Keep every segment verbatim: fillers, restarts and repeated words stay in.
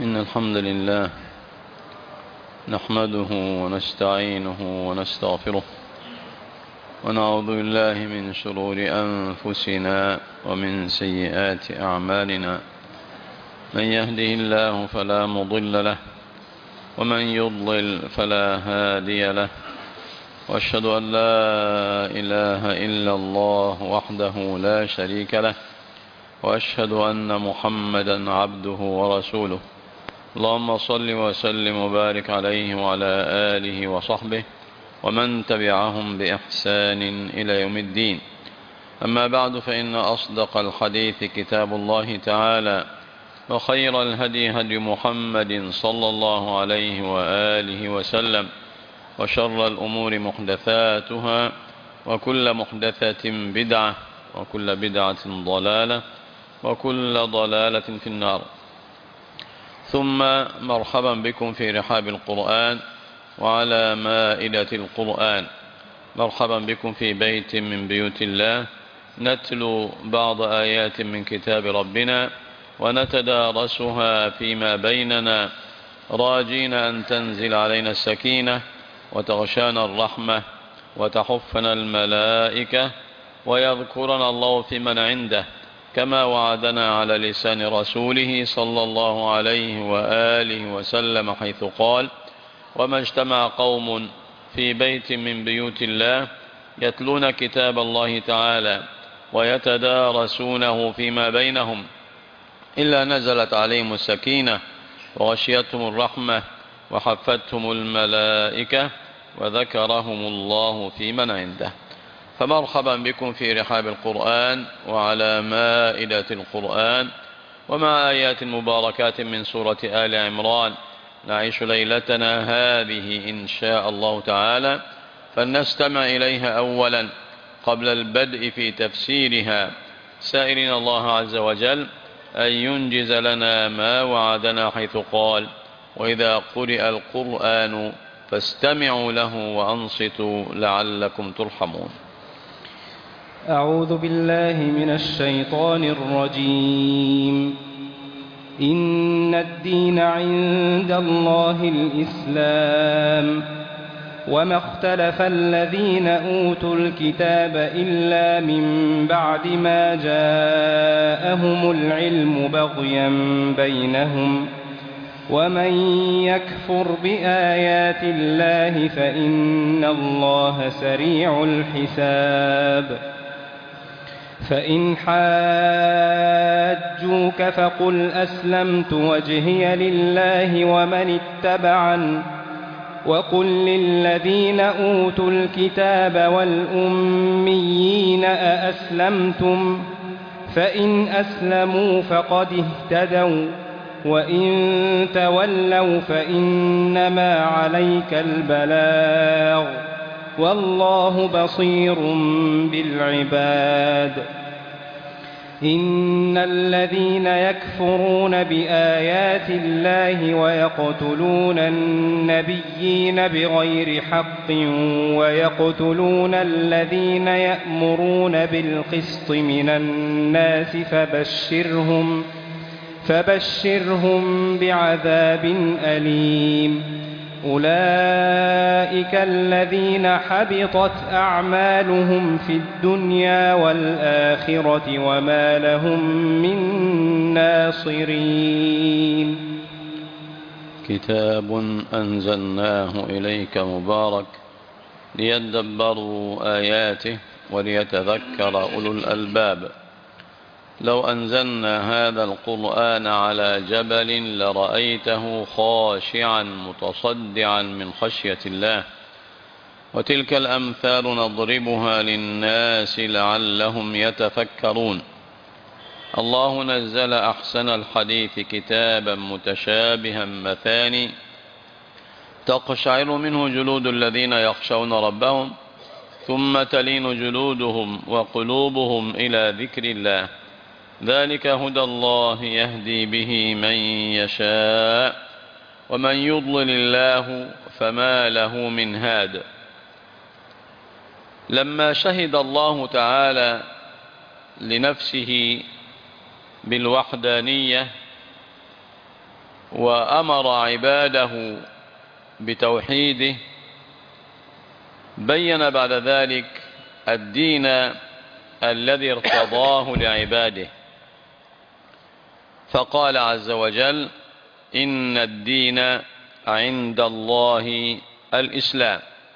إن الحمد لله نحمده ونستعينه ونستغفره ونعوذ بالله من شرور أنفسنا ومن سيئات أعمالنا. من يهده الله فلا مضل له ومن يضلل فلا هادي له، وأشهد أن لا إله إلا الله وحده لا شريك له، وأشهد أن محمدا عبده ورسوله. اللهم صل وسلم وبارك عليه وعلى آله وصحبه ومن تبعهم بإحسان إلى يوم الدين. أما بعد، فإن أصدق الحديث كتاب الله تعالى، وخير الهدي هدي محمد صلى الله عليه وآله وسلم، وشر الأمور محدثاتها، وكل محدثة بدعة، وكل بدعة ضلالة، وكل ضلالة في النار. ثم مرحبا بكم في رحاب القرآن وعلى مائدة القرآن. مرحبا بكم في بيت من بيوت الله، نتلو بعض آيات من كتاب ربنا ونتدارسها فيما بيننا، راجين أن تنزل علينا السكينة وتغشانا الرحمة وتحفنا الملائكة ويذكرنا الله في من عنده، كما وعدنا على لسان رسوله صلى الله عليه وآله وسلم، حيث قال: وما اجتمع قوم في بيت من بيوت الله يتلون كتاب الله تعالى ويتدارسونه فيما بينهم إلا نزلت عليهم السكينة وغشيتهم الرحمة وحفتهم الملائكة وذكرهم الله في من عنده. فمرحبا بكم في رحاب القرآن وعلى مائدة القرآن، ومع آيات مباركات من سورة آل عمران. نعيش ليلتنا هذه إن شاء الله تعالى، فلنستمع إليها أولا قبل البدء في تفسيرها، سائلين الله عز وجل أن ينجز لنا ما وعدنا، حيث قال: وإذا قرئ القرآن فاستمعوا له وأنصتوا لعلكم ترحمون. أعوذ بالله من الشيطان الرجيم. إن الدين عند الله الإسلام، وما اختلف الذين أوتوا الكتاب إلا من بعد ما جاءهم العلم بغيا بينهم، ومن يكفر بآيات الله فإن الله سريع الحساب. فإن حاجوك فقل أسلمت وجهي لله ومن اتبعن، وقل للذين أوتوا الكتاب والأميين أأسلمتم؟ فإن أسلموا فقد اهتدوا، وإن تولوا فإنما عليك البلاغ، والله بصير بالعباد. إن الذين يكفرون بآيات الله ويقتلون النبيين بغير حق ويقتلون الذين يأمرون بالقسط من الناس فبشرهم فبشرهم بعذاب أليم. أولئك الذين حبطت أعمالهم في الدنيا والآخرة وما لهم من ناصرين. كتاب أنزلناه إليك مبارك ليدبروا آياته وليتذكر أولو الألباب. لو أنزلنا هذا القرآن على جبل لرأيته خاشعا متصدعا من خشية الله. وتلك الأمثال نضربها للناس لعلهم يتفكرون. الله نزل أحسن الحديث كتابا متشابها مثاني تقشعر منه جلود الذين يخشون ربهم، ثم تلين جلودهم وقلوبهم إلى ذكر الله. ذلك هدى الله يهدي به من يشاء، ومن يضلل الله فما له من هاد. لما شهد الله تعالى لنفسه بالوحدانية وأمر عباده بتوحيده، بين بعد ذلك الدين الذي ارتضاه لعباده، فقال عز وجل: إن الدين عند الله الإسلام.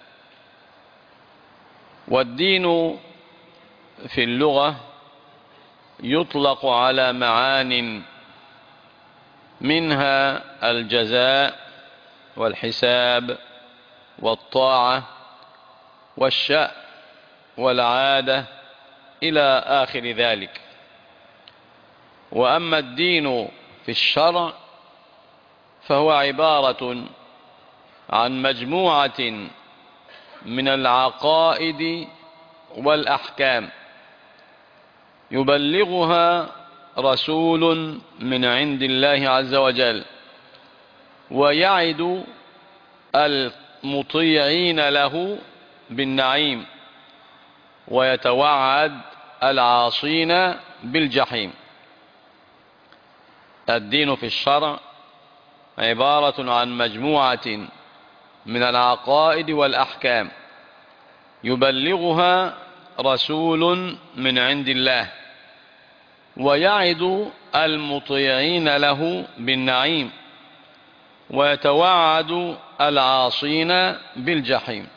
والدين في اللغة يطلق على معان، منها الجزاء والحساب والطاعة والشأن والعادة إلى آخر ذلك. وأما الدين في الشرع فهو عبارة عن مجموعة من العقائد والأحكام يبلغها رسول من عند الله عز وجل، ويعد المطيعين له بالنعيم، ويتوعد العاصين بالجحيم. الدين في الشرع عبارة عن مجموعة من العقائد والأحكام يبلغها رسول من عند الله، ويعد المطيعين له بالنعيم، ويتوعد العاصين بالجحيم.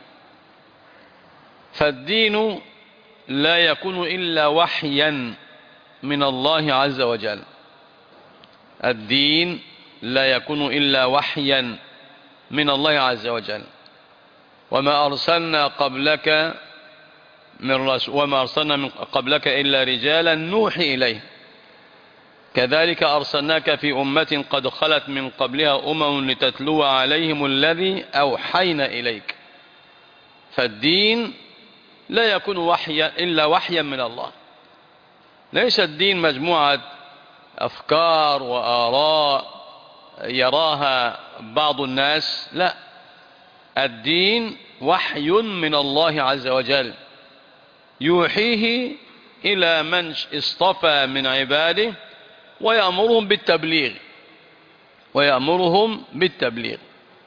فالدين لا يكون إلا وحيا من الله عز وجل. الدين لا يكون إلا وحيا من الله عز وجل. وما أرسلنا قبلك من رسول وما أرسلنا من قبلك إلا رجالا نوحي إليه، كذلك أرسلناك في أمة قد خلت من قبلها أمم لتتلو عليهم الذي أوحينا إليك. فالدين لا يكون وحيا إلا وحيا من الله. ليس الدين مجموعة أفكار وآراء يراها بعض الناس، لا، الدين وحي من الله عز وجل يوحيه إلى من اصطفى من عباده، ويأمرهم بالتبليغ ويأمرهم بالتبليغ.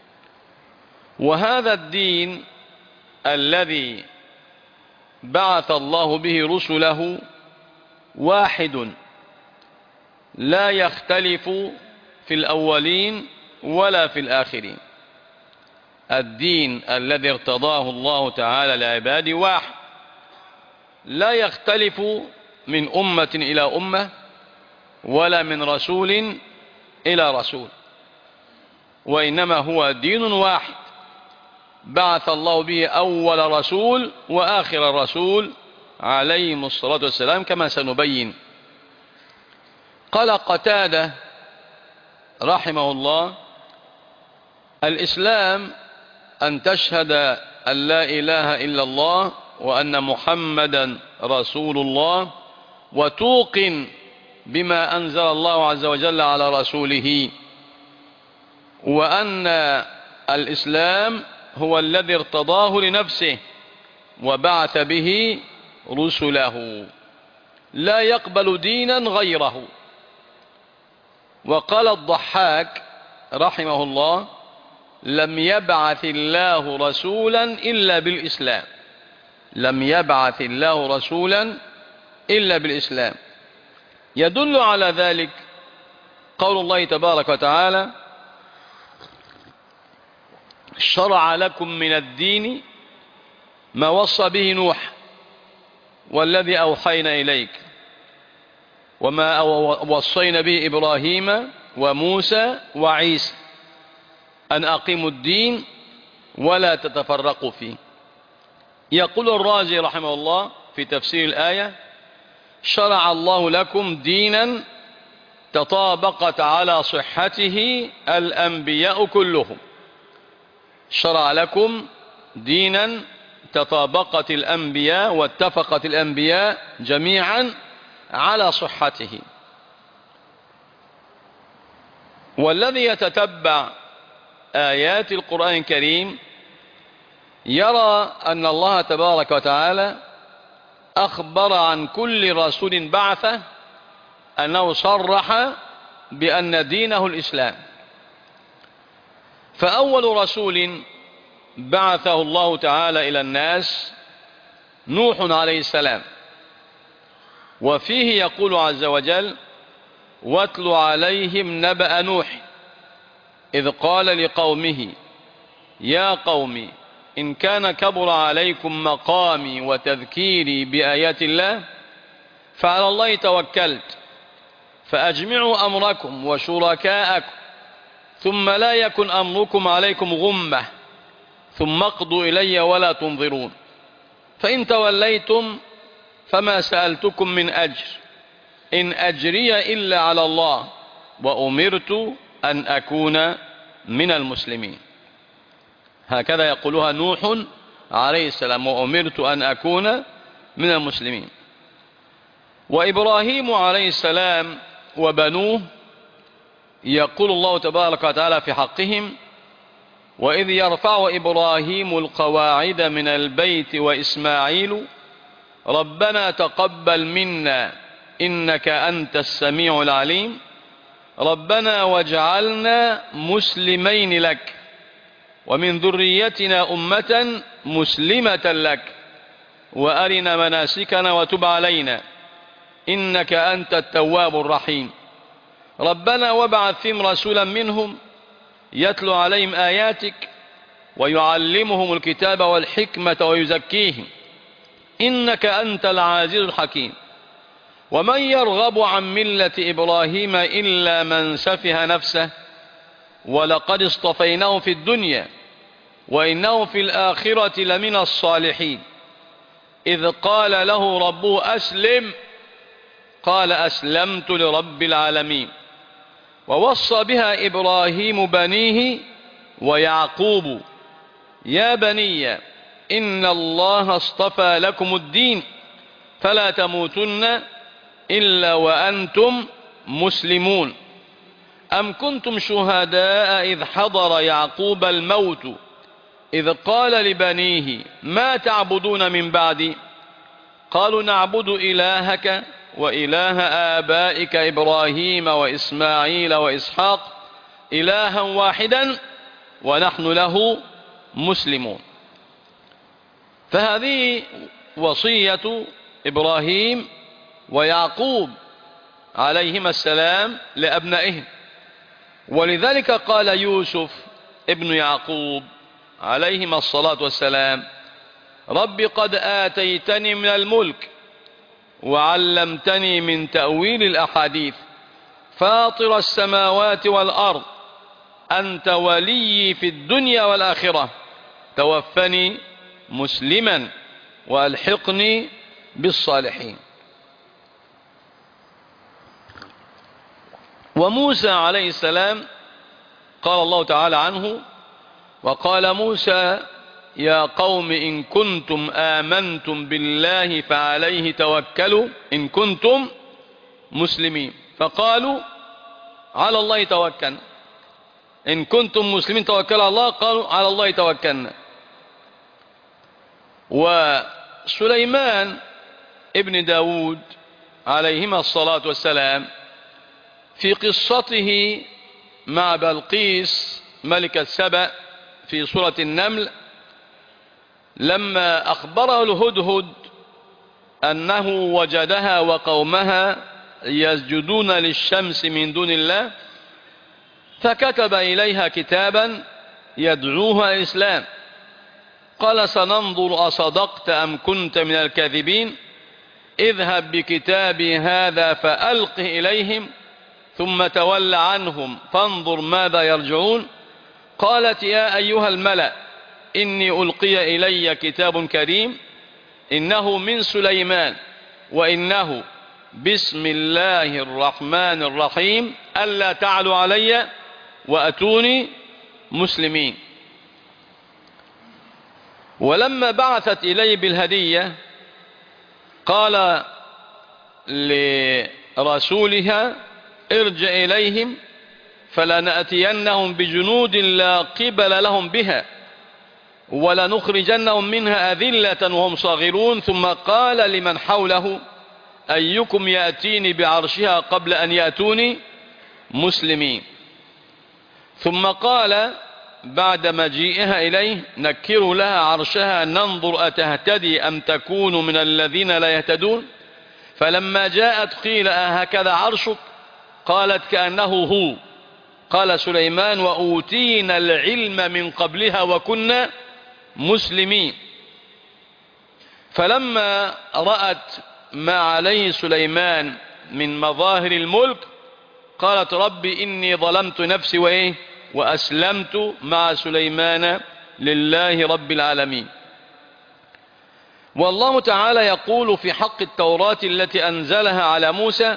وهذا الدين الذي بعث الله به رسله واحد، لا يختلف في الأولين ولا في الآخرين. الدين الذي ارتضاه الله تعالى لعباده واحد، لا يختلف من أمة إلى أمة، ولا من رسول إلى رسول، وإنما هو دين واحد بعث الله به أول رسول وآخر رسول عليهم الصلاة والسلام، كما سنبين. قال قتادة رحمه الله: الإسلام أن تشهد أن لا إله إلا الله وأن محمدا رسول الله، وتوقن بما أنزل الله عز وجل على رسوله، وأن الإسلام هو الذي ارتضاه لنفسه وبعث به رسله، لا يقبل دينا غيره. وقال الضحاك رحمه الله: لم يبعث الله رسولا إلا بالإسلام. لم يبعث الله رسولا إلا بالإسلام. يدل على ذلك قول الله تبارك وتعالى: شرع لكم من الدين ما وصى به نوح والذي أوحينا إليك وما وصينا به إبراهيم وموسى وعيسى أن أقيموا الدين ولا تتفرقوا فيه. يقول الرازي رحمه الله في تفسير الآية: شرع الله لكم دينا تطابقت على صحته الأنبياء كلهم. شرع لكم دينا تطابقت الأنبياء واتفقت الأنبياء جميعا على صحته. والذي يتتبع آيات القرآن الكريم يرى أن الله تبارك وتعالى أخبر عن كل رسول بعثه أنه صرح بأن دينه الإسلام، فأول رسول بعثه الله تعالى إلى الناس نوح عليه السلام، وفيه يقول عز وجل: واتل عليهم نبأ نوح إذ قال لقومه يا قوم إن كان كبر عليكم مقامي وتذكيري بآيات الله فعلى الله توكلت فأجمعوا أمركم وشركاءكم ثم لا يكن أمركم عليكم غمة ثم اقضوا إلي ولا تنظرون فإن توليتم فما سألتكم من أجر إن أجري إلا على الله وأمرت أن أكون من المسلمين. هكذا يقولها نوح عليه السلام: وأمرت أن أكون من المسلمين. وإبراهيم عليه السلام وبنوه يقول الله تبارك وتعالى في حقهم: وإذ يرفع إبراهيم القواعد من البيت وإسماعيل ربنا تقبل منا إنك أنت السميع العليم ربنا واجعلنا مسلمين لك ومن ذريتنا أمة مسلمة لك وأرنا مناسكنا وتب علينا إنك أنت التواب الرحيم ربنا وابعث فيهم رسولا منهم يتلو عليهم آياتك ويعلمهم الكتاب والحكمة ويزكيهم إنك أنت العزيز الحكيم ومن يرغب عن ملة إبراهيم إلا من سفه نفسه ولقد اصطفيناه في الدنيا وإنه في الآخرة لمن الصالحين إذ قال له ربه أسلم قال أسلمت لرب العالمين ووصى بها إبراهيم بنيه ويعقوب يا بني إن الله اصطفى لكم الدين فلا تموتن إلا وأنتم مسلمون أم كنتم شهداء إذ حضر يعقوب الموت إذ قال لبنيه ما تعبدون من بعدي قالوا نعبد إلهك وإله آبائك إبراهيم وإسماعيل وإسحاق إلها واحدا ونحن له مسلمون. فهذه وصية إبراهيم ويعقوب عليهما السلام لأبنائهم. ولذلك قال يوسف ابن يعقوب عليهما الصلاة والسلام رب قد آتيتني من الملك وعلمتني من تأويل الأحاديث فاطر السماوات والأرض أنت ولي في الدنيا والآخرة توفني مسلما وألحقني بالصالحين. وموسى عليه السلام قال الله تعالى عنه وقال موسى يا قوم إن كنتم آمنتم بالله فعليه توكلوا إن كنتم مسلمين فقالوا على الله توكلنا إن كنتم مسلمين توكلوا على الله قالوا على الله توكلنا. وسليمان ابن داود عليهما الصلاة والسلام في قصته مع بلقيس ملكة سبأ في سورة النمل لما أخبره الهدهد أنه وجدها وقومها يسجدون للشمس من دون الله فكتب إليها كتابا يدعوها الإسلام قال سننظر أصدقت أم كنت من الكاذبين اذهب بكتابي هذا فألقه إليهم ثم تول عنهم فانظر ماذا يرجعون قالت يا أيها الملأ إني ألقي إلي كتاب كريم إنه من سليمان وإنه بسم الله الرحمن الرحيم ألا تعلوا علي وأتوني مسلمين. ولما بعثت إليه بالهدية قال لرسولها ارجع إليهم فلنأتينهم بجنود لا قبل لهم بها ولنخرجنهم منها أذلة وهم صاغرون ثم قال لمن حوله أيكم يأتيني بعرشها قبل أن يأتوني مسلمين. ثم قال بعد مجيئها إليه نكر لها عرشها ننظر أتهتدي أم تكون من الذين لا يهتدون. فلما جاءت قيل أهكذا عرشك؟ قالت كأنه هو. قال سليمان وأوتينا العلم من قبلها وكنا مسلمين. فلما رأت ما عليه سليمان من مظاهر الملك قالت رب إني ظلمت نفسي وإيه وأسلمت مع سليمان لله رب العالمين. والله تعالى يقول في حق التوراة التي أنزلها على موسى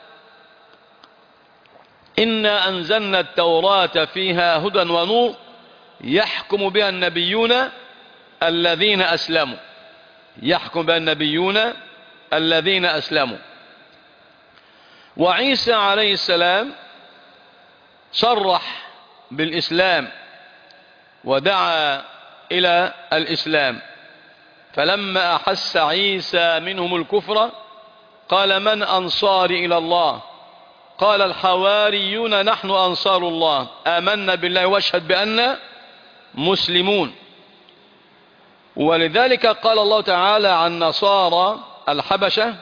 إنا أنزلنا التوراة فيها هدى ونور يحكم بها النبيون الذين أسلموا يحكم بها النبيون الذين أسلموا. وعيسى عليه السلام صرح بالإسلام ودعا إلى الإسلام. فلما أحس عيسى منهم الكفر قال من أنصاري إلى الله؟ قال الحواريون نحن أنصار الله آمنا بالله واشهد بأننا مسلمون. ولذلك قال الله تعالى عن نصارى الحبشة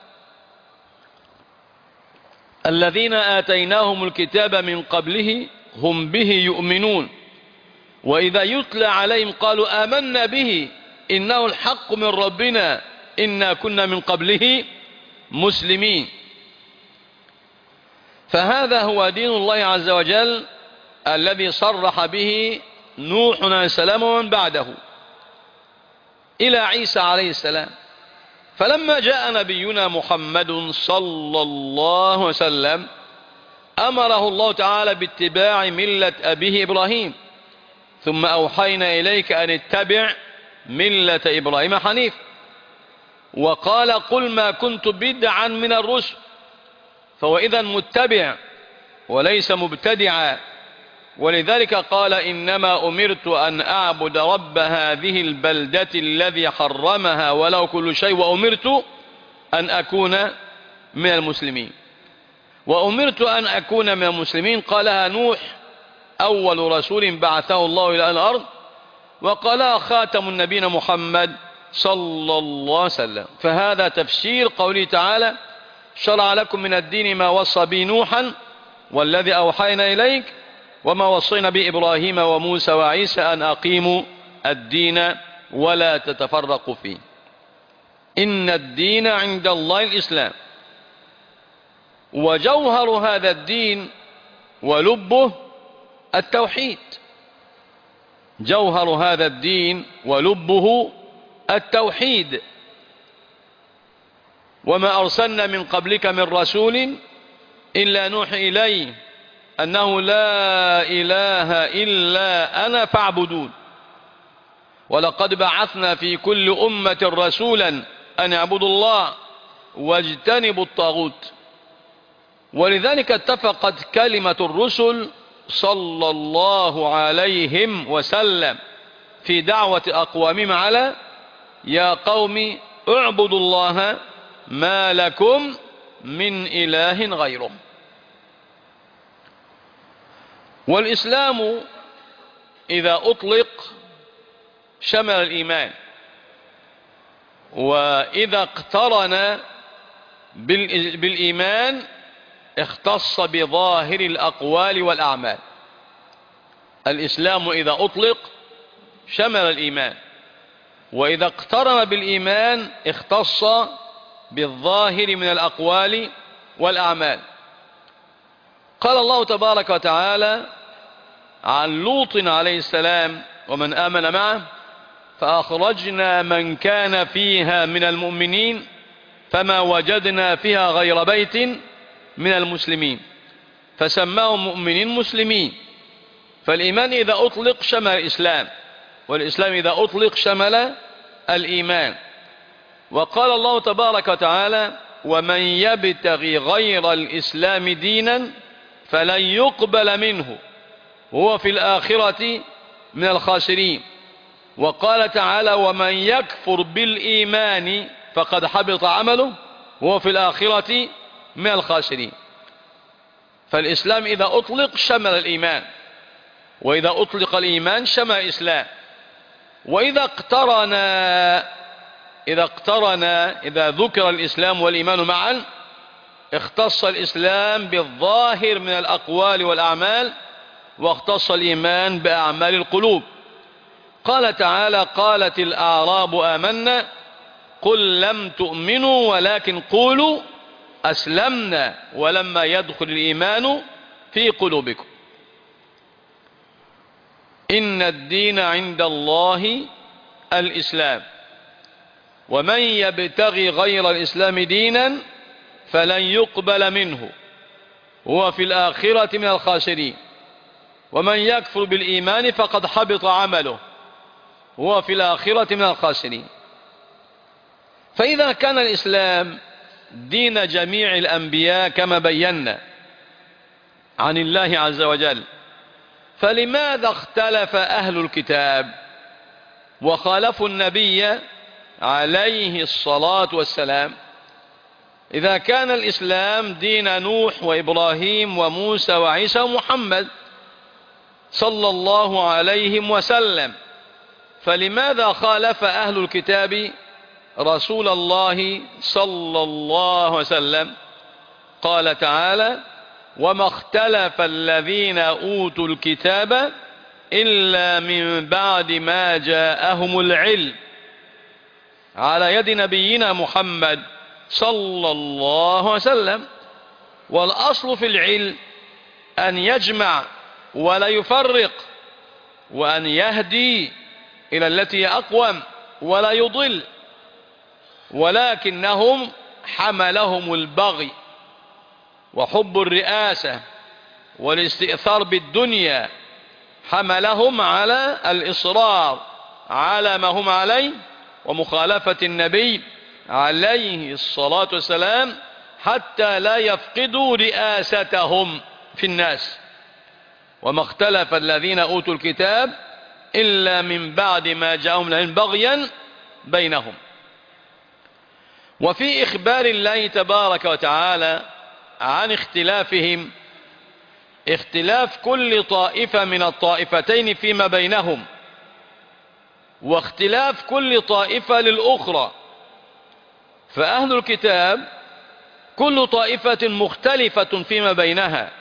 الذين آتيناهم الكتاب من قبله هم به يؤمنون وإذا يتلى عليهم قالوا آمنا به إنه الحق من ربنا إنا كنا من قبله مسلمين. فهذا هو دين الله عز وجل الذي صرح به نوح عليه السلام ومن بعده إلى عيسى عليه السلام. فلما جاء نبينا محمد صلى الله عليه وسلم أمره الله تعالى باتباع ملة أبيه إبراهيم ثم أوحينا إليك أن اتبع ملة إبراهيم حنيف. وقال قل ما كنت بدعا من الرسل فهو إذن متبع وليس مبتدعا. ولذلك قال إنما أمرت أن أعبد رب هذه البلدة الذي حرمها وله كل شيء وأمرت أن أكون من المسلمين. وأمرت أن أكون من المسلمين قالها نوح أول رسول بعثه الله إلى الأرض وقالها خاتم النبيين محمد صلى الله عليه وسلم. فهذا تفسير قوله تعالى شرع لكم من الدين ما وصى به نوحا والذي أوحينا إليك وما وصينا به إبراهيم وموسى وعيسى أن أقيموا الدين ولا تتفرقوا فيه. إن الدين عند الله الإسلام. وجوهر هذا الدين ولبه التوحيد. جوهر هذا الدين ولبه التوحيد. وما أرسلنا من قبلك من رسول إلا نوحي إليه أنه لا إله إلا أنا فاعبدون ولقد بعثنا في كل أمة رسولا أن اعبدوا الله واجتنبوا الطاغوت. ولذلك اتفقت كلمة الرسل صلى الله عليهم وسلم في دعوة أقوامهم على يا قوم اعبدوا الله ما لكم من إله غيره. والإسلام إذا أطلق شمل الإيمان وإذا اقترن بالإيمان اختص بظاهر الأقوال والأعمال. الإسلام إذا أطلق شمل الإيمان وإذا اقترن بالإيمان اختص بالظاهر من الأقوال والأعمال. قال الله تبارك وتعالى عن لوط عليه السلام ومن آمن معه فأخرجنا من كان فيها من المؤمنين فما وجدنا فيها غير بيت من المسلمين فسماهم مؤمنين مسلمين. فالإيمان إذا أطلق شمل الإسلام والإسلام إذا أطلق شمل الإيمان. وقال الله تبارك وتعالى ومن يبتغي غير الإسلام دينا فلن يقبل منه وهو في الآخرة من الخاسرين. وقال تعالى ومن يكفر بالإيمان فقد حبط عمله وهو في الآخرة من الخاسرين. فالإسلام إذا أطلق شمل الإيمان وإذا أطلق الإيمان شمل الإسلام. وإذا اقترن إذا اقترن إذا ذكر الإسلام والإيمان معا اختص الإسلام بالظاهر من الأقوال والأعمال، واختص الإيمان بأعمال القلوب. قال تعالى: قالت الأعراب آمنا قل لم تؤمنوا ولكن قولوا أسلمنا ولما يدخل الإيمان في قلوبكم. إن الدين عند الله الإسلام ومن يبتغي غير الإسلام دينا فلن يقبل منه هو في الآخرة من الخاسرين ومن يكفر بالإيمان فقد حبط عمله هو في الآخرة من الخاسرين. فإذا كان الإسلام دين جميع الأنبياء كما بينا عن الله عز وجل، فلماذا اختلف أهل الكتاب وخالفوا النبي عليه الصلاة والسلام؟ إذا كان الإسلام دين نوح وإبراهيم وموسى وعيسى ومحمد صلى الله عليه وسلم، فلماذا خالف أهل الكتاب رسول الله صلى الله عليه وسلم؟ قال تعالى: وما اختلف الذين أوتوا الكتاب إلا من بعد ما جاءهم العلم على يد نبينا محمد صلى الله عليه وسلم. والأصل في العلم أن يجمع ولا يفرق، وأن يهدي إلى التي أقوم ولا يضل، ولكنهم حملهم البغي وحب الرئاسة والاستئثار بالدنيا، حملهم على الإصرار على ما هم عليه ومخالفة النبي عليه الصلاة والسلام حتى لا يفقدوا رئاستهم في الناس. وما اختلف الذين أوتوا الكتاب إلا من بعد ما جاءهم العلم بغيا بينهم. وفي إخبار الله تبارك وتعالى عن اختلافهم اختلاف كل طائفة من الطائفتين فيما بينهم، واختلاف كل طائفة للأخرى. فأهل الكتاب كل طائفة مختلفة فيما بينها،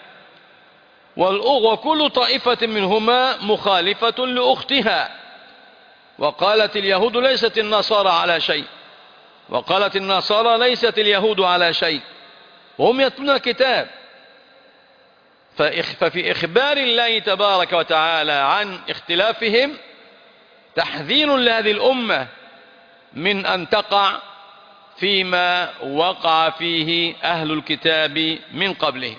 وكل طائفة منهما مخالفة لأختها. وقالت اليهود ليست النصارى على شيء، وقالت النصارى ليست اليهود على شيء، وهم يتلون الكتاب. ففي إخبار الله تبارك وتعالى عن اختلافهم تحذير لهذه الأمة من أن تقع فيما وقع فيه أهل الكتاب من قبله.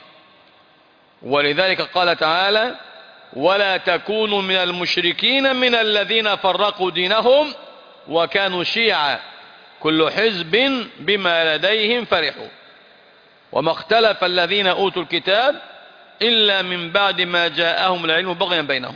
ولذلك قال تعالى: ولا تكونوا من المشركين من الذين فرقوا دينهم وكانوا شيعا كل حزب بما لديهم فرحوا. وما اختلف الذين أوتوا الكتاب إلا من بعد ما جاءهم العلم بغيا بينهم.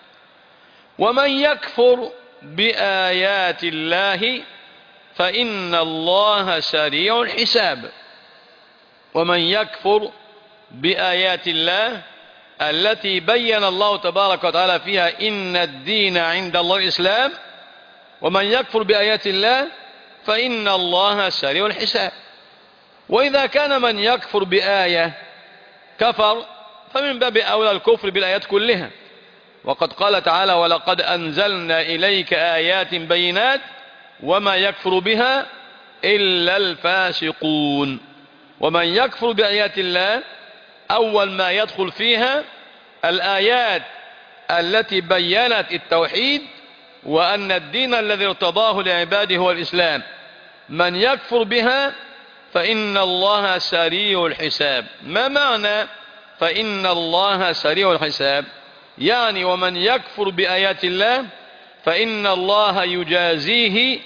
ومن يكفر بآيات الله فإن الله سريع الحساب. ومن يكفر بآيات الله التي بين الله تبارك وتعالى فيها إن الدين عند الله الإسلام، ومن يكفر بآيات الله فإن الله سريع الحساب. وإذا كان من يكفر بآية كفر، فمن باب أولى الكفر بالآيات كلها. وقد قال تعالى: ولقد أنزلنا إليك آيات بينات وما يكفر بها إلا الفاسقون. ومن يكفر بآيات الله أول ما يدخل فيها الآيات التي بيّنت التوحيد وأن الدين الذي ارتضاه لعباده هو الإسلام. من يكفر بها فإن الله سريع الحساب. ما معنى فإن الله سريع الحساب؟ يعني ومن يكفر بآيات الله فإن الله يجازيه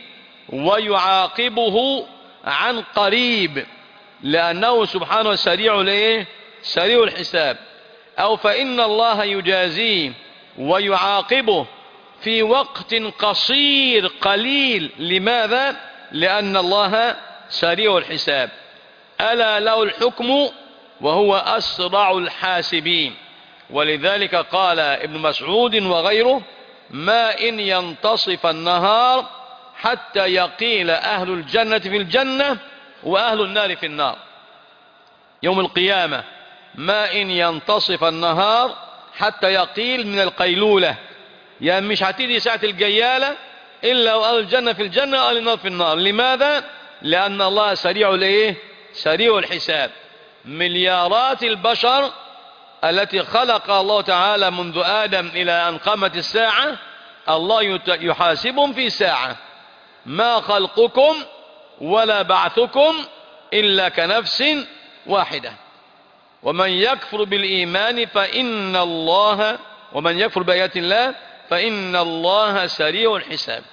ويعاقبه عن قريب، لأنه سبحانه سريع ليه؟ سريع الحساب. أو فإن الله يجازيه ويعاقبه في وقت قصير قليل. لماذا؟ لأن الله سريع الحساب. ألا له الحكم وهو أسرع الحاسبين. ولذلك قال ابن مسعود وغيره: ما إن ينتصف النهار حتى يقيل أهل الجنة في الجنة وأهل النار في النار. يوم القيامة ما إن ينتصف النهار حتى يقيل من القيلولة، يعني مش هتيجي ساعة الجيالة إلا وأهل الجنة في الجنة وأهل النار في النار. لماذا؟ لأن الله سريع الإيه؟ سريع الحساب. مليارات البشر التي خلق الله تعالى منذ آدم إلى أن قامت الساعة، الله يحاسبهم في ساعة. ما خلقكم ولا بعثكم إلا كنفس واحدة. ومن يكفر بالإيمان فإن الله ومن يكفر بآيات الله فإن الله سريع الحساب.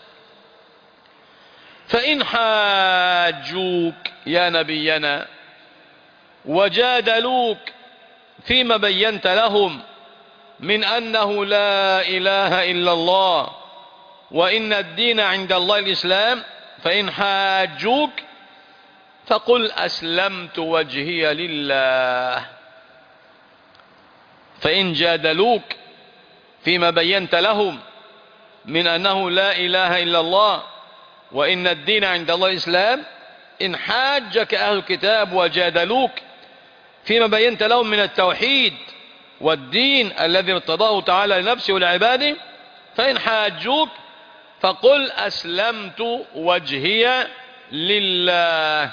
فإن حاجوك يا نبينا وجادلوك فيما بينت لهم من أنه لا إله إلا الله وإن الدين عند الله الإسلام، فإن حاجوك فقل أسلمت وجهي لله. فإن جادلوك فيما بينت لهم من أنه لا إله إلا الله وإن الدين عند الله الإسلام، إن حاجك أهل الكتاب وجادلوك فيما بينت لهم من التوحيد والدين الذي ارتضاه تعالى لنفسه ولعباده، فإن حاجوك فقل أسلمت وجهي لله.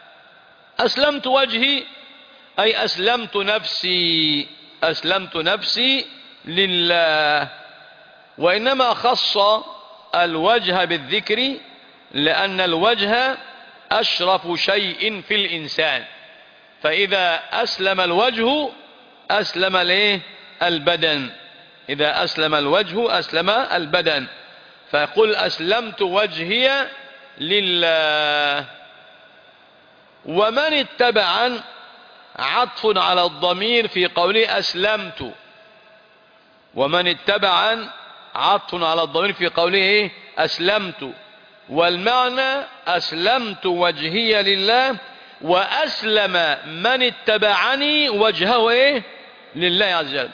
أسلمت وجهي أي أسلمت نفسي، أسلمت نفسي لله. وإنما خص الوجه بالذكر لأن الوجه أشرف شيء في الإنسان، فإذا أسلم الوجه أسلم الايه؟ البدن. إذا أسلم الوجه أسلم البدن. فيقول أسلمت وجهي لله. ومن اتبع عطف على الضمير في قوله أسلمت، ومن اتبع عطف على الضمير في قوله أسلمت، والمعنى أسلمت وجهي لله وأسلم من اتبعني وجهه إيه؟ لله عز وجل.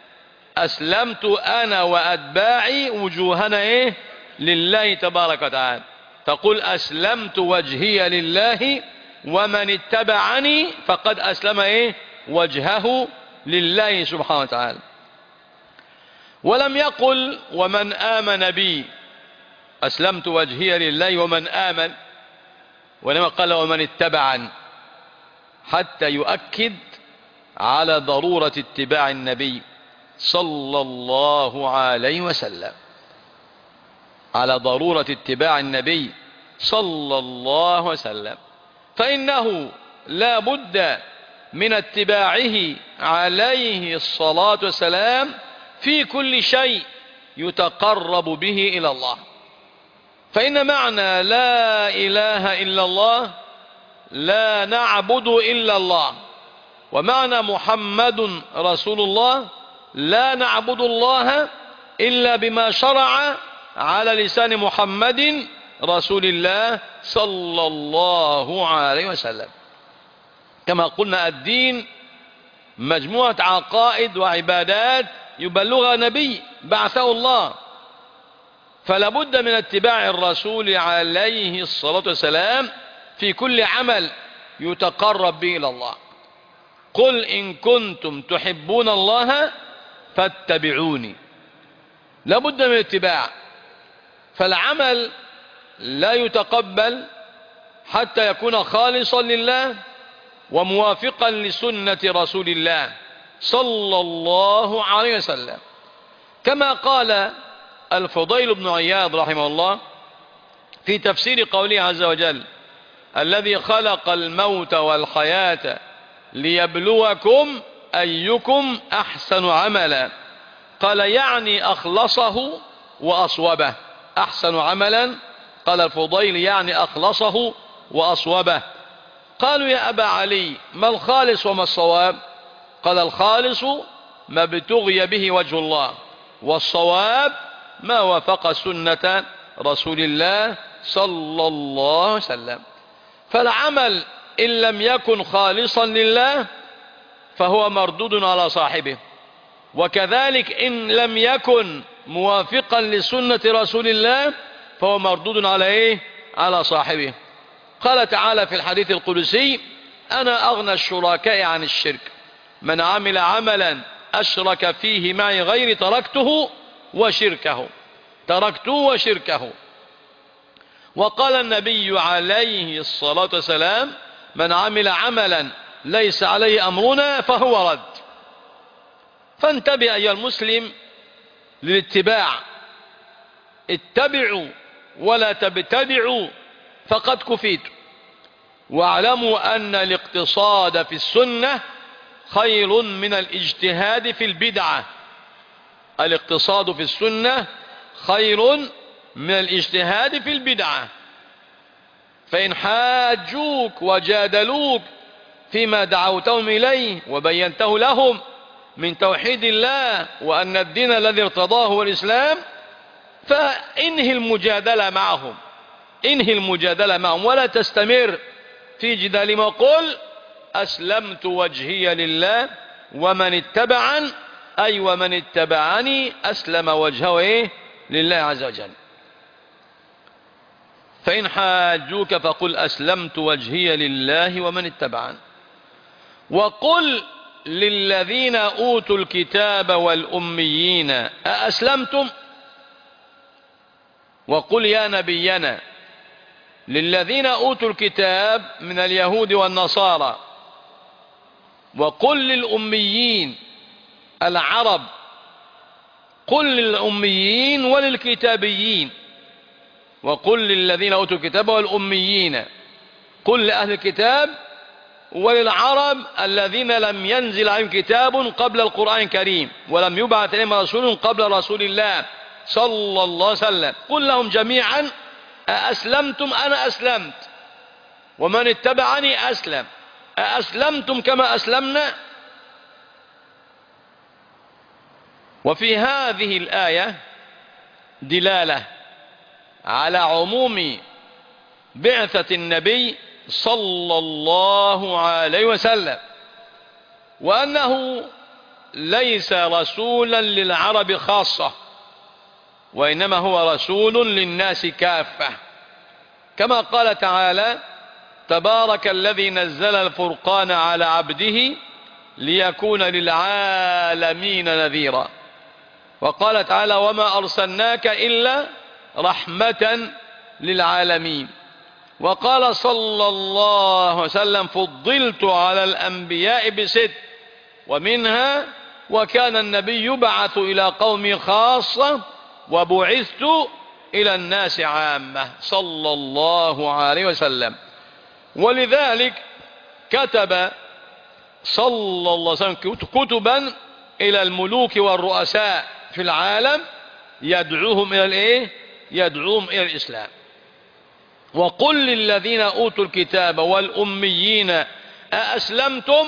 أسلمت أنا وأتباعي وجوهنا إيه؟ لله تبارك وتعالى. تقول أسلمت وجهي لله ومن اتبعني فقد أسلم إيه؟ وجهه لله سبحانه وتعالى. ولم يقل ومن آمن بي، أسلمت وجهي لله ومن آمن، ولما قال ومن اتبعن، حتى يؤكد على ضرورة اتباع النبي صلى الله عليه وسلم، على ضرورة اتباع النبي صلى الله عليه وسلم. فإنه لا بد من اتباعه عليه الصلاة والسلام في كل شيء يتقرب به إلى الله. فإن معنى لا إله إلا الله لا نعبد إلا الله، ومعنى محمد رسول الله لا نعبد الله إلا بما شرع على لسان محمد رسول الله صلى الله عليه وسلم. كما قلنا الدين مجموعة عقائد وعبادات يبلغها نبي بعثه الله، فلا بد من اتباع الرسول عليه الصلاة والسلام في كل عمل يتقرب به إلى الله. قل إن كنتم تحبون الله فاتبعوني. لا بد من اتباع، فالعمل لا يتقبل حتى يكون خالصا لله وموافقا لسنة رسول الله صلى الله عليه وسلم. كما قال الفضيل بن عياض رحمه الله في تفسير قوله عز وجل الذي خلق الموت والحياة ليبلوكم أيكم أحسن عملا، قال يعني أخلصه وأصوبه. أحسن عملا قال الفضيل يعني أخلصه وأصوبه. قالوا يا أبا علي ما الخالص وما الصواب؟ قال الخالص ما ابتغي به وجه الله، والصواب ما وافق سنة رسول الله صلى الله عليه وسلم. فالعمل إن لم يكن خالصا لله فهو مردود على صاحبه، وكذلك إن لم يكن موافقا لسنة رسول الله فهو مردود على إيه؟ على صاحبه. قال تعالى في الحديث القدسي: أنا أغنى الشركاء عن الشرك، من عمل عملا أشرك فيه معي غيري تركته وشركه تركته وشركه. وقال النبي عليه الصلاة والسلام: من عمل عملا ليس عليه أمرنا فهو رد. فانتبه أيها المسلم للاتباع، اتبعوا ولا تبتدعوا فقد كفيت. واعلموا أن الاقتصاد في السنة خير من الاجتهاد في البدعة. الاقتصاد في السنة خير من الاجتهاد في البدعة. فإن حاجوك وجادلوك فيما دعوتهم إليه وبينته لهم من توحيد الله وأن الدين الذي ارتضاه هو الإسلام، فإنهي المجادلة معهم، انهي المجادلة معهم ولا تستمر في جدالهم، وقل: أسلمت وجهي لله ومن اتبعن أي ومن اتبعني أسلم وجهه إيه؟ لله عز وجل. فإن حاجوك فقل: أسلمت وجهي لله ومن اتبعن. وقل للذين أوتوا الكتاب والأميين: أأسلمتم؟ وقل يا نبينا للذين أوتوا الكتاب من اليهود والنصارى، وقل للأميين العرب، قل للأميين وللكتابيين، وقل للذين أوتوا الكتاب والأميين، قل لأهل الكتاب وللعرب الذين لم ينزل عليهم كتاب قبل القرآن الكريم ولم يبعث إليهم رسول قبل رسول الله صلى الله عليه وسلم، قل لهم جميعا: أأسلمتم؟ أنا أسلمت، ومن اتبعني أسلم. أأسلمتم كما أسلمنا؟ وفي هذه الآية دلالة على عموم بعثة النبي صلى الله عليه وسلم، وأنه ليس رسولا للعرب خاصة، وإنما هو رسول للناس كافة، كما قال تعالى: تبارك الذي نزل الفرقان على عبده ليكون للعالمين نذيرا. وقال تعالى: وما أرسلناك إلا رحمة للعالمين. وقال صلى الله عليه وسلم: فضلت على الأنبياء بست، ومنها وكان النبي يبعث إلى قوم خاصة وبعثت إلى الناس عامة صلى الله عليه وسلم. ولذلك كتب صلى الله عليه وسلم كتبا إلى الملوك والرؤساء في العالم يدعوهم إلى الإيه؟ يدعوهم إلى الإسلام. وقل للذين أوتوا الكتاب والأميين: أأسلمتم؟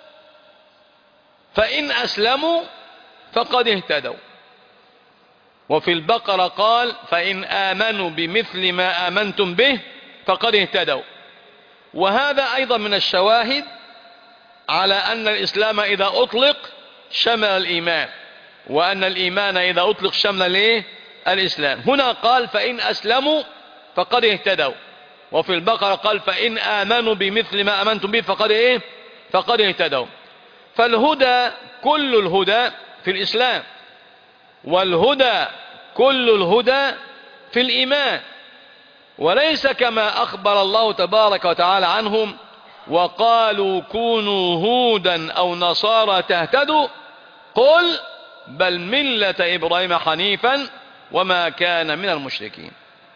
فإن أسلموا فقد اهتدوا. وفي البقرة قال: فإن آمنوا بمثل ما آمنتم به فقد اهتدوا. وهذا أيضا من الشواهد على أن الإسلام إذا أطلق شمل الإيمان، وأن الإيمان إذا أطلق شمل الإيه؟ الإسلام. هنا قال: فإن أسلموا فقد اهتدوا، وفي البقرة قال: فإن آمنوا بمثل ما آمنتم به فقد إيه؟ فقد اهتدوا. فالهدى كل الهدى في الإسلام، والهدى كل الهدى في الإيمان، وليس كما أخبر الله تبارك وتعالى عنهم: وقالوا كونوا هودا أو نصارى تهتدوا، قل بل ملة إبراهيم حنيفا وما كان من المشركين.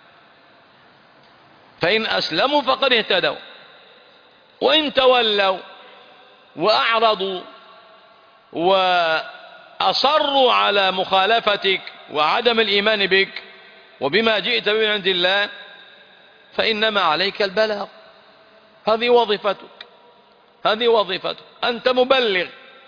فإن أسلموا فقد اهتدوا، وإن تولوا وأعرضوا وأصروا على مخالفتك وعدم الإيمان بك وبما جئت به من عند الله فإنما عليك البلاغ. هذه وظيفتك، هذه وظيفتك، أنت مبلغ،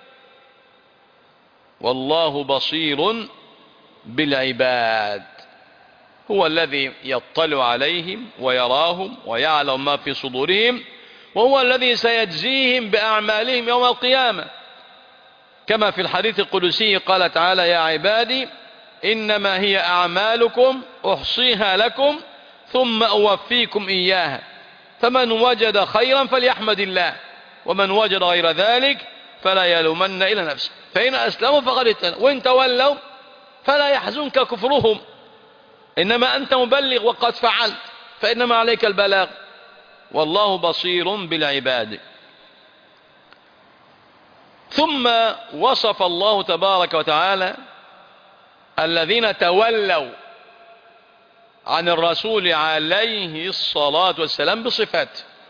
والله بصير بالعباد، هو الذي يطلع عليهم ويراهم ويعلم ما في صدورهم، وهو الذي سيجزيهم بأعمالهم يوم القيامة. كما في الحديث القدسي قال تعالى: يا عبادي إنما هي أعمالكم أحصيها لكم ثم أوفيكم إياها، فمن وجد خيرا فليحمد الله، ومن وجد غير ذلك فلا يلومن إلى نفسه، فإن أسلموا فقد اهتدوا، وإن تولوا فلا يحزنك كفرهم، إنما أنت مبلغ وقد فعلت، فإنما عليك البلاغ، والله بصير بالعباد. ثم وصف الله تبارك وتعالى الذين تولوا عن الرسول عليه الصلاة والسلام بصفات.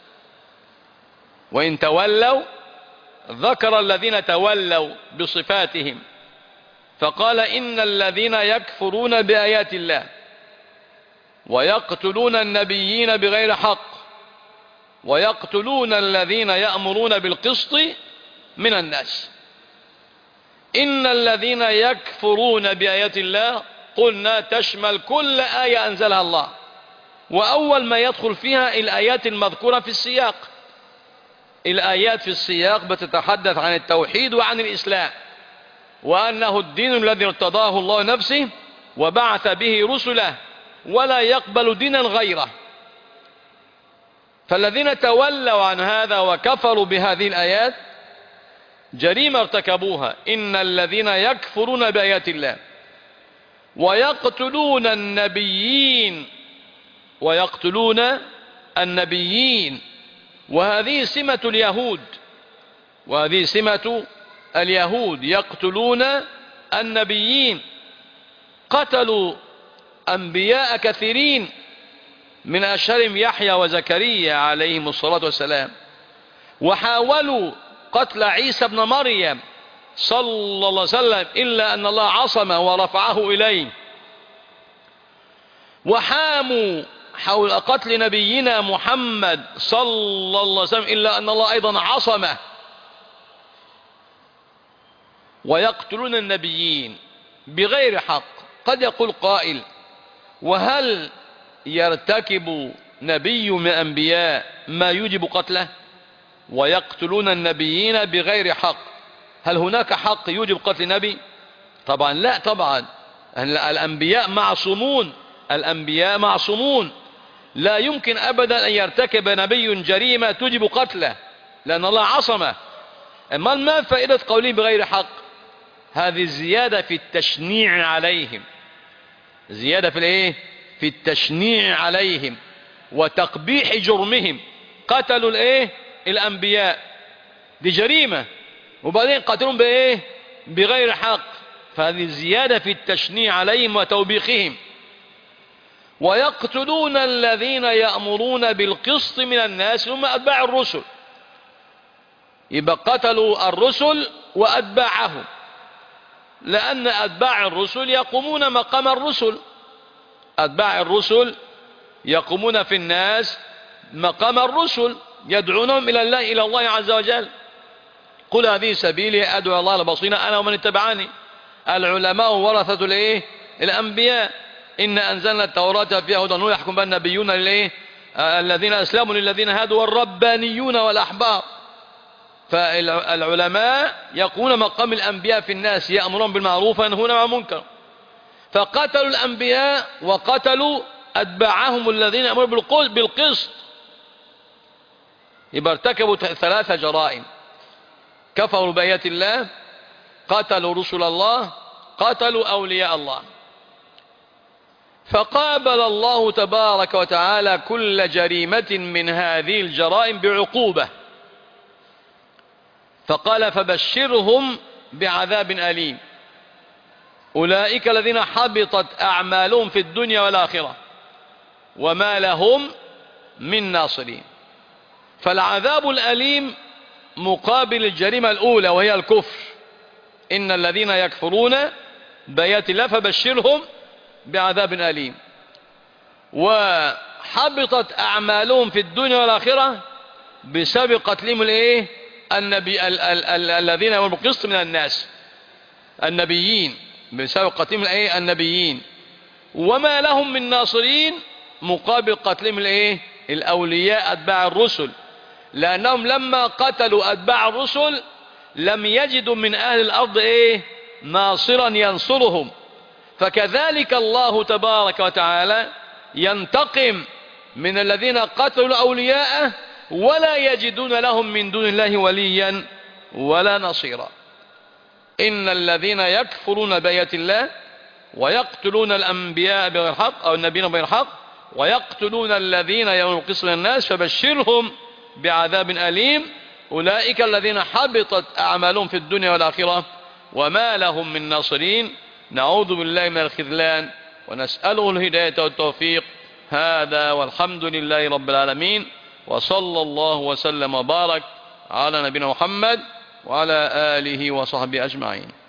وإن تولوا ذكر الذين تولوا بصفاتهم، فقال: إن الذين يكفرون بآيات الله ويقتلون النبيين بغير حق ويقتلون الذين يأمرون بالقسط من الناس. إن الذين يكفرون بآيات الله قلنا تشمل كل آية أنزلها الله، وأول ما يدخل فيها الآيات المذكورة في السياق. الآيات في السياق بتتحدث عن التوحيد وعن الإسلام، وأنه الدين الذي ارتضاه الله نفسه وبعث به رسله، ولا يقبل دينا غيره. فالذين تولوا عن هذا وكفروا بهذه الآيات جريمة ارتكبوها. إن الذين يكفرون بآيات الله ويقتلون النبيين ويقتلون النبيين وهذه سمة اليهود، وهذه سمة اليهود يقتلون النبيين. قتلوا أنبياء كثيرين، من أشهرهم يحيى وزكريا عليهم الصلاة والسلام، وحاولوا قتل عيسى ابن مريم صلى الله عليه وسلم، إلا أن الله عصمه ورفعه إليه. وحاموا حول قتل نبينا محمد صلى الله عليه وسلم، إلا أن الله أيضا عصمه. ويقتلون النبيين بغير حق. قد يقول قائل: وهل يرتكب نبي من الأنبياء ما يوجب قتله؟ ويقتلون النبيين بغير حق، هل هناك حق يوجب قتل نبي؟ طبعا لا، طبعا الأنبياء معصومون، الأنبياء معصومون، لا يمكن أبدا أن يرتكب نبي جريمة توجب قتله، لأن الله عصمه. أما ما فائدة قوله بغير حق؟ هذه زيادة في التشنيع عليهم، زيادة في الايه؟ في التشنيع عليهم وتقبيح جرمهم. قتلوا الايه؟ الأنبياء، دي جريمة، وبعدين قتلهم بايه؟ بغير حق، فهذه زيادة في التشنيع عليهم وتوبيخهم. ويقتلون الذين يأمرون بالقسط من الناس، هم أتباع الرسل. يبقى قتلوا الرسل وأتباعهم، لأن أتباع الرسل يقومون مقام الرسل، أتباع الرسل يقومون في الناس مقام الرسل، يدعونهم إلى الله إلى الله عز وجل. قل هذه سبيلي أدعو الله على بصيرة أنا ومن اتبعني. العلماء ورثة الإيه؟ الأنبياء. إن أنزلنا التوراة فيها هدى ونور يحكم بها النبيون للإيه؟ الذين أسلموا للذين هادوا والربانيون والأحبار. فالعلماء يقومون مقام الأنبياء في الناس، يأمرون بالمعروف وينهون عن المنكر. فقتلوا الأنبياء وقتلوا أتباعهم الذين يأمرون بالقسط. يبقى ارتكبوا ثلاثة جرائم: كفروا بآيات الله، قتلوا رسل الله، قتلوا أولياء الله. فقابل الله تبارك وتعالى كل جريمة من هذه الجرائم بعقوبة، فقال: فبشرهم بعذاب أليم. أولئك الذين حبطت أعمالهم في الدنيا والآخرة وما لهم من ناصرين. فالعذاب الأليم مقابل الجريمة الأولى وهي الكفر. إن الذين يكفرون بآيات الله فبشرهم بعذاب أليم. وحبطت أعمالهم في الدنيا والآخرة بسبب قتلهم الايه؟ النبي ال ال ال الذين يأمرون بالقسط من الناس، النبيين، بسبب قتلهم الايه؟ النبيين. وما لهم من ناصرين مقابل قتلهم الايه؟ الأولياء أتباع الرسل، لأنهم لما قتلوا أتباع الرسل لم يجدوا من أهل الأرض إيه ناصرا ينصرهم. فكذلك الله تبارك وتعالى ينتقم من الذين قتلوا أولياءه ولا يجدون لهم من دون الله وليا ولا نصيرا. إن الذين يكفرون بآيات الله ويقتلون الأنبياء بغير حق أو النبيين بغير حق ويقتلون الذين يرون القسط من الناس فبشرهم بعذاب أليم. أولئك الذين حبطت أعمالهم في الدنيا والآخرة وما لهم من ناصرين. نعوذ بالله من الخذلان ونسأله الهداية والتوفيق. هذا والحمد لله رب العالمين، وصلى الله وسلم وبارك على نبينا محمد وعلى آله وصحبه أجمعين.